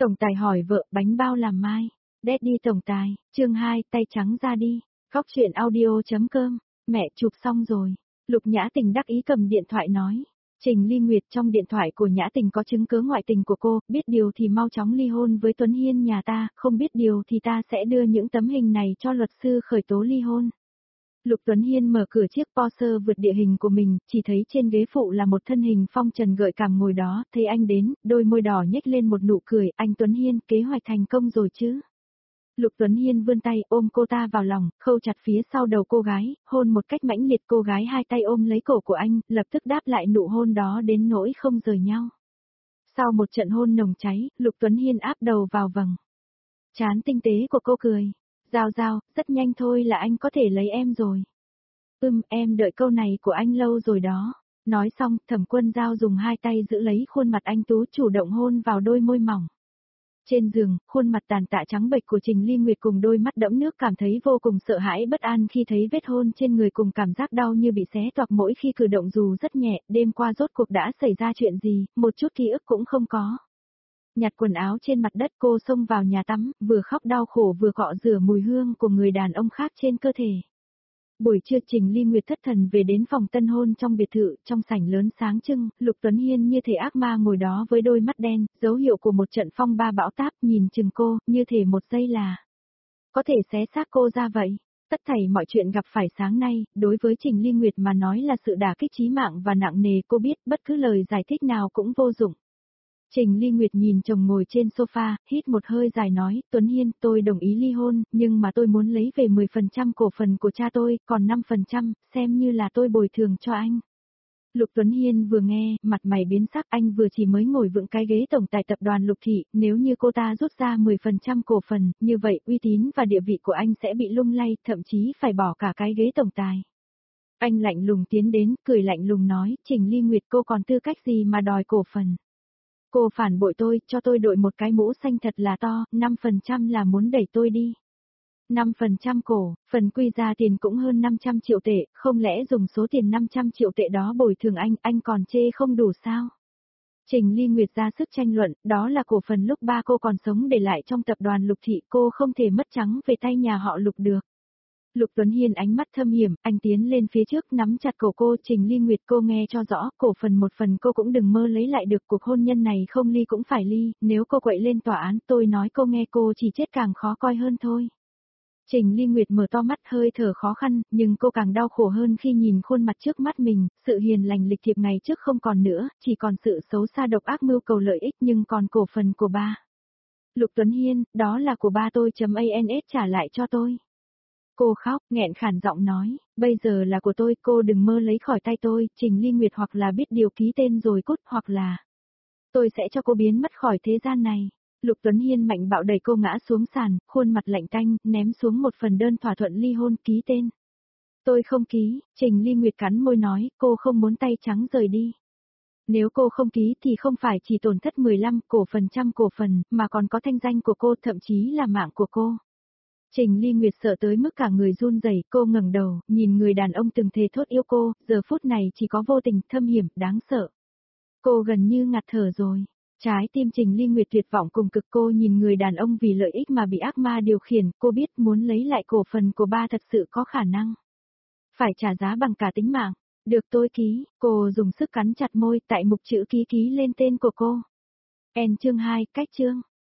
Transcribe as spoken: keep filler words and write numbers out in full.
Tổng tài hỏi vợ, bánh bao làm mai. Daddy tổng tài, chương hai, tay trắng ra đi. Góc chuyện audio.com, mẹ chụp xong rồi. Lục Nhã Tình đắc ý cầm điện thoại nói. Trình Ly Nguyệt trong điện thoại của Nhã Tình có chứng cứ ngoại tình của cô, biết điều thì mau chóng ly hôn với Tuấn Hiên nhà ta, không biết điều thì ta sẽ đưa những tấm hình này cho luật sư khởi tố ly hôn. Lục Tuấn Hiên mở cửa chiếc Porsche vượt địa hình của mình, chỉ thấy trên ghế phụ là một thân hình phong trần gợi cảm ngồi đó, thấy anh đến, đôi môi đỏ nhếch lên một nụ cười, anh Tuấn Hiên, kế hoạch thành công rồi chứ. Lục Tuấn Hiên vươn tay ôm cô ta vào lòng, khâu chặt phía sau đầu cô gái, hôn một cách mãnh liệt, cô gái hai tay ôm lấy cổ của anh, lập tức đáp lại nụ hôn đó đến nỗi không rời nhau. Sau một trận hôn nồng cháy, Lục Tuấn Hiên áp đầu vào vầng trán tinh tế của cô cười. Giao Giao, rất nhanh thôi là anh có thể lấy em rồi. Ừm, em đợi câu này của anh lâu rồi đó. Nói xong, Thẩm Quân Giao dùng hai tay giữ lấy khuôn mặt anh tú, chủ động hôn vào đôi môi mỏng. Trên giường, khuôn mặt tàn tạ trắng bệch của Trình Ly Nguyệt cùng đôi mắt đẫm nước cảm thấy vô cùng sợ hãi bất an khi thấy vết hôn trên người cùng cảm giác đau như bị xé toạc mỗi khi cử động dù rất nhẹ, đêm qua rốt cuộc đã xảy ra chuyện gì, một chút ký ức cũng không có. Nhặt quần áo trên mặt đất, cô xông vào nhà tắm, vừa khóc đau khổ vừa cọ rửa mùi hương của người đàn ông khác trên cơ thể. Buổi trưa Trình Ly Nguyệt thất thần về đến phòng tân hôn trong biệt thự, trong sảnh lớn sáng trưng, Lục Tuấn Hiên như thể ác ma ngồi đó với đôi mắt đen, dấu hiệu của một trận phong ba bão táp, nhìn chừng cô, như thể một giây là có thể xé xác cô ra vậy. Tất thảy mọi chuyện gặp phải sáng nay, đối với Trình Ly Nguyệt mà nói là sự đả kích chí mạng và nặng nề, cô biết bất cứ lời giải thích nào cũng vô dụng. Trình Ly Nguyệt nhìn chồng ngồi trên sofa, hít một hơi dài nói, Tuấn Hiên, tôi đồng ý ly hôn, nhưng mà tôi muốn lấy về mười phần trăm cổ phần của cha tôi, còn năm phần trăm, xem như là tôi bồi thường cho anh. Lục Tuấn Hiên vừa nghe, mặt mày biến sắc, anh vừa chỉ mới ngồi vững cái ghế tổng tài tập đoàn Lục Thị, nếu như cô ta rút ra mười phần trăm cổ phần, như vậy uy tín và địa vị của anh sẽ bị lung lay, thậm chí phải bỏ cả cái ghế tổng tài. Anh lạnh lùng tiến đến, cười lạnh lùng nói, Trình Ly Nguyệt, cô còn tư cách gì mà đòi cổ phần? Cô phản bội tôi, cho tôi đội một cái mũ xanh thật là to, năm phần trăm là muốn đẩy tôi đi. năm phần trăm cổ, phần quy ra tiền cũng hơn năm trăm triệu tệ, không lẽ dùng số tiền năm trăm triệu tệ đó bồi thường anh, anh còn chê không đủ sao? Trình Ly Nguyệt ra sức tranh luận, đó là cổ phần lúc ba cô còn sống để lại trong tập đoàn Lục Thị, cô không thể mất trắng về tay nhà họ Lục được. Lục Tuấn Hiên ánh mắt thâm hiểm, anh tiến lên phía trước nắm chặt cổ cô, Trình Ly Nguyệt, cô nghe cho rõ, cổ phần một phần cô cũng đừng mơ lấy lại được, cuộc hôn nhân này không ly cũng phải ly, nếu cô quậy lên tòa án, tôi nói cô nghe cô chỉ chết càng khó coi hơn thôi. Trình Ly Nguyệt mở to mắt hơi thở khó khăn, nhưng cô càng đau khổ hơn khi nhìn khuôn mặt trước mắt mình, sự hiền lành lịch thiệp ngày trước không còn nữa, chỉ còn sự xấu xa độc ác mưu cầu lợi ích nhưng còn cổ phần của ba. Lục Tuấn Hiên, đó là của ba tôi, chấm ans trả lại cho tôi. Cô khóc, nghẹn khản giọng nói, bây giờ là của tôi, cô đừng mơ lấy khỏi tay tôi, Trình Ly Nguyệt, hoặc là biết điều ký tên rồi cút, hoặc là tôi sẽ cho cô biến mất khỏi thế gian này. Lục Tuấn Hiên mạnh bạo đẩy cô ngã xuống sàn, khuôn mặt lạnh tanh, ném xuống một phần đơn thỏa thuận ly hôn, ký tên. Tôi không ký, Trình Ly Nguyệt cắn môi nói, cô không muốn tay trắng rời đi. Nếu cô không ký thì không phải chỉ tổn thất mười lăm cổ phần trăm cổ phần, mà còn có thanh danh của cô, thậm chí là mạng của cô. Trình Ly Nguyệt sợ tới mức cả người run rẩy, cô ngẩng đầu, nhìn người đàn ông từng thề thốt yêu cô, giờ phút này chỉ có vô tình, thâm hiểm, đáng sợ. Cô gần như ngạt thở rồi. Trái tim Trình Ly Nguyệt tuyệt vọng cùng cực, cô nhìn người đàn ông vì lợi ích mà bị ác ma điều khiển, cô biết muốn lấy lại cổ phần của ba thật sự có khả năng. Phải trả giá bằng cả tính mạng. Được tôi ký, cô dùng sức cắn chặt môi, tại mục chữ ký ký lên tên của cô. En chương hai, cách chương.